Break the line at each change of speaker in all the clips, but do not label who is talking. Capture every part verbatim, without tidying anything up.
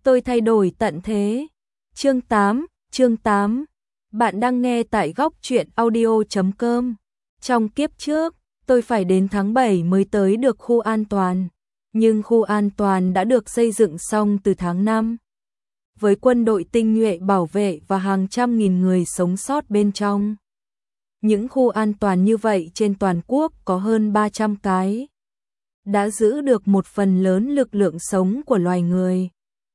Tôi thay đổi tận thế. Chương tám, chương tám. Bạn đang nghe tại góc truyện audio chấm com. Trong kiếp trước, tôi phải đến tháng bảy mới tới được khu an toàn. Nhưng khu an toàn đã được xây dựng xong từ tháng năm. Với quân đội tinh nhuệ bảo vệ và hàng trăm nghìn người sống sót bên trong. Những khu an toàn như vậy trên toàn quốc có hơn ba trăm cái. Đã giữ được một phần lớn lực lượng sống của loài người.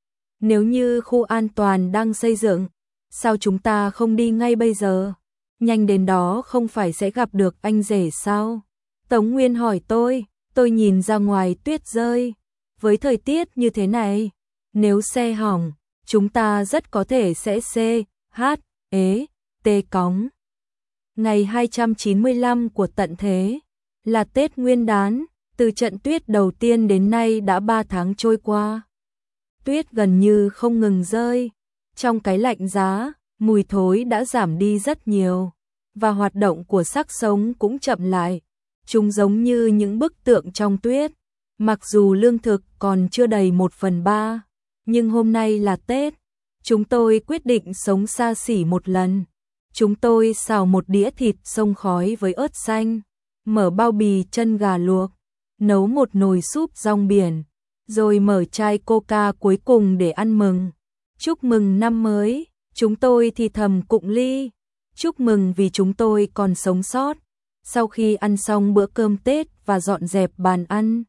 Nếu như khu an toàn đang xây dựng, sao chúng ta không đi ngay bây giờ? Nhanh đến đó không phải sẽ gặp được anh rể sao? Tống Nguyên hỏi tôi, tôi nhìn ra ngoài tuyết rơi. Với thời tiết như thế này, nếu xe hỏng, chúng ta rất có thể sẽ C, H, ế, T cóng. Ngày hai trăm chín mươi lăm của tận thế, là Tết Nguyên đán, từ trận tuyết đầu tiên đến nay đã ba tháng trôi qua. Tuyết gần như không ngừng rơi, trong cái lạnh giá, mùi thối đã giảm đi rất nhiều, và hoạt động của xác sống cũng chậm lại. Chúng giống như những bức tượng trong tuyết, mặc dù lương thực còn chưa đầy một phần ba, nhưng hôm nay là Tết, chúng tôi quyết định sống xa xỉ một lần. Chúng tôi xào một đĩa thịt xông khói với ớt xanh, mở bao bì chân gà luộc, nấu một nồi súp rong biển, rồi mở chai coca cuối cùng để ăn mừng. Chúc mừng năm mới, chúng tôi thì thầm cụng ly. Chúc mừng vì chúng tôi còn sống sót. Sau khi ăn xong bữa cơm Tết và dọn dẹp bàn ăn,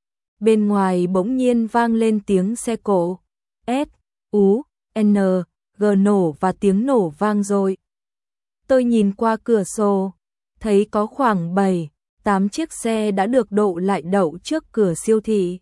bên ngoài bỗng nhiên vang lên tiếng xe cộ. S, U, N, G nổ và tiếng nổ vang dội. Tôi nhìn qua cửa sổ, thấy có khoảng bảy, tám chiếc xe đã được đậu lại đậu trước cửa siêu thị.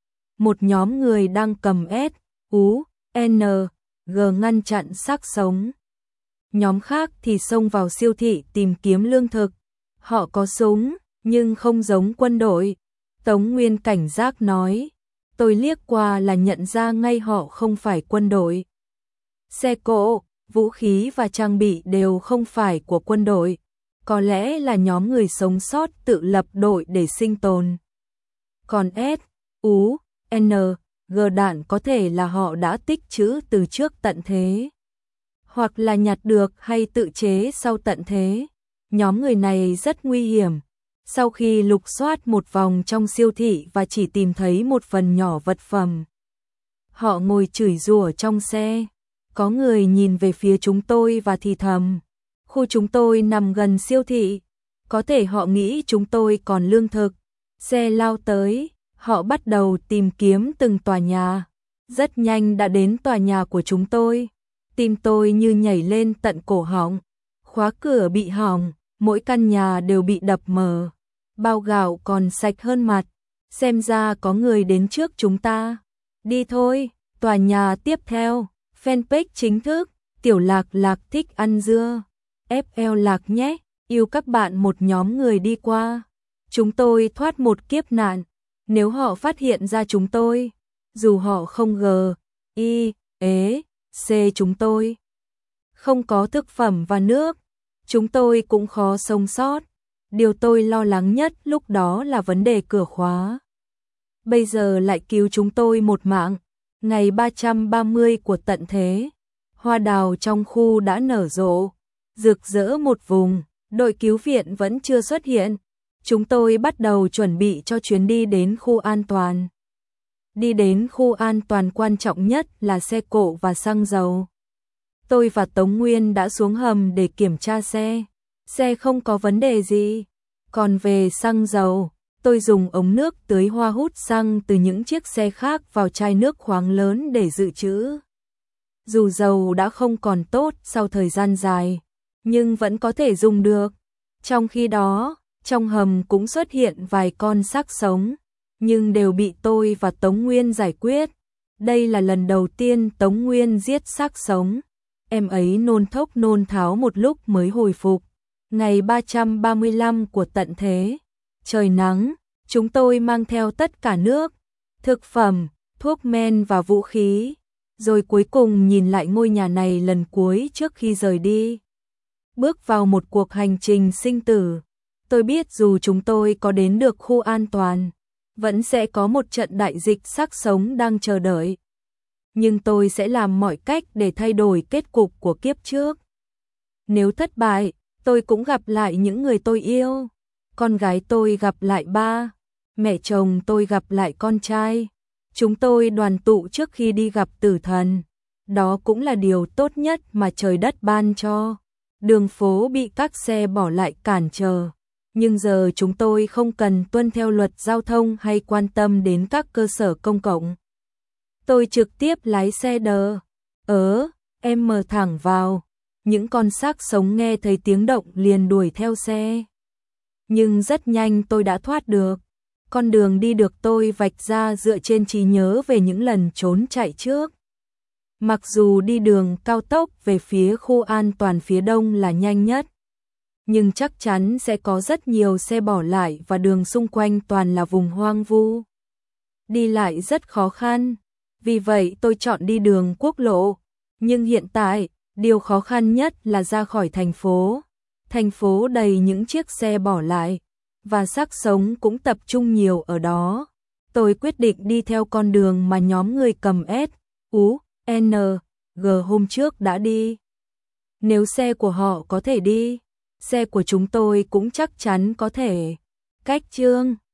Một nhóm người đang cầm S, U, N, G ngăn chặn xác sống. Nhóm khác thì xông vào siêu thị tìm kiếm lương thực. Họ có súng, nhưng không giống quân đội. Tống Nguyên cảnh giác nói. Tôi liếc qua là nhận ra ngay họ không phải quân đội. Xe cộ, vũ khí và trang bị đều không phải của quân đội. Có lẽ là nhóm người sống sót tự lập đội để sinh tồn. Còn S, U, N, G đạn có thể là họ đã tích trữ từ trước tận thế. Hoặc là nhặt được hay tự chế sau tận thế. Nhóm người này rất nguy hiểm. Sau khi lục soát một vòng trong siêu thị và chỉ tìm thấy một phần nhỏ vật phẩm, họ ngồi chửi rủa trong xe. Có người nhìn về phía chúng tôi và thì thầm. Khu chúng tôi nằm gần siêu thị. Có thể họ nghĩ chúng tôi còn lương thực. Xe lao tới, họ bắt đầu tìm kiếm từng tòa nhà. Rất nhanh đã đến tòa nhà của chúng tôi. Tim tôi như nhảy lên tận cổ họng. Khóa cửa bị hỏng, mỗi căn nhà đều bị đập mở. Bao gạo còn sạch hơn mặt. Xem ra có người đến trước chúng ta. Đi thôi, tòa nhà tiếp theo. Fanpage chính thức, Tiểu Lạc Lạc thích ăn dưa. ép lờ Lạc nhé, yêu các bạn một nhóm người đi qua. Chúng tôi thoát một kiếp nạn. Nếu họ phát hiện ra chúng tôi, dù họ không G, I, ế, C chúng tôi, không có thực phẩm và nước, chúng tôi cũng khó sống sót. Điều tôi lo lắng nhất lúc đó là vấn đề cửa khóa. Bây giờ lại cứu chúng tôi một mạng. Ngày ba trăm ba mươi của tận thế, hoa đào trong khu đã nở rộ, rực rỡ một vùng, đội cứu viện vẫn chưa xuất hiện. Chúng tôi bắt đầu chuẩn bị cho chuyến đi đến khu an toàn. Đi đến khu an toàn quan trọng nhất là xe cộ và xăng dầu. Tôi và Tống Nguyên đã xuống hầm để kiểm tra xe. Xe không có vấn đề gì. Còn về xăng dầu, tôi dùng ống nước tưới hoa hút xăng từ những chiếc xe khác vào chai nước khoáng lớn để dự trữ. Dù dầu đã không còn tốt sau thời gian dài, nhưng vẫn có thể dùng được. Trong khi đó, trong hầm cũng xuất hiện vài con xác sống, nhưng đều bị tôi và Tống Nguyên giải quyết. Đây là lần đầu tiên Tống Nguyên giết xác sống. Em ấy nôn thốc nôn tháo một lúc mới hồi phục. Ngày ba trăm ba mươi lăm của tận thế, trời nắng, chúng tôi mang theo tất cả nước, thực phẩm, thuốc men và vũ khí, rồi cuối cùng nhìn lại ngôi nhà này lần cuối trước khi rời đi. Bước vào một cuộc hành trình sinh tử. Tôi biết dù chúng tôi có đến được khu an toàn, vẫn sẽ có một trận đại dịch xác sống đang chờ đợi. nhưng tôi sẽ làm mọi cách để thay đổi kết cục của kiếp trước. Nếu thất bại, tôi cũng gặp lại những người tôi yêu. Con gái tôi gặp lại ba, mẹ chồng tôi gặp lại con trai. Chúng tôi đoàn tụ trước khi đi gặp tử thần. Đó cũng là điều tốt nhất mà trời đất ban cho. Đường phố bị các xe bỏ lại cản trở, nhưng giờ chúng tôi không cần tuân theo luật giao thông hay quan tâm đến các cơ sở công cộng. Tôi trực tiếp lái xe đờ ớ, em mở thẳng vào. Những con xác sống nghe thấy tiếng động liền đuổi theo xe. Nhưng rất nhanh tôi đã thoát được. Con đường đi được tôi vạch ra dựa trên trí nhớ về những lần trốn chạy trước. Mặc dù đi đường cao tốc về phía khu an toàn phía đông là nhanh nhất, nhưng chắc chắn sẽ có rất nhiều xe bỏ lại và đường xung quanh toàn là vùng hoang vu. Đi lại rất khó khăn, vì vậy tôi chọn đi đường quốc lộ. Nhưng hiện tại, điều khó khăn nhất là ra khỏi thành phố. Thành phố đầy những chiếc xe bỏ lại, và xác sống cũng tập trung nhiều ở đó. Tôi quyết định đi theo con đường mà nhóm người cầm S, U, N, G hôm trước đã đi. Nếu xe của họ có thể đi, xe của chúng tôi cũng chắc chắn có thể. Cách chương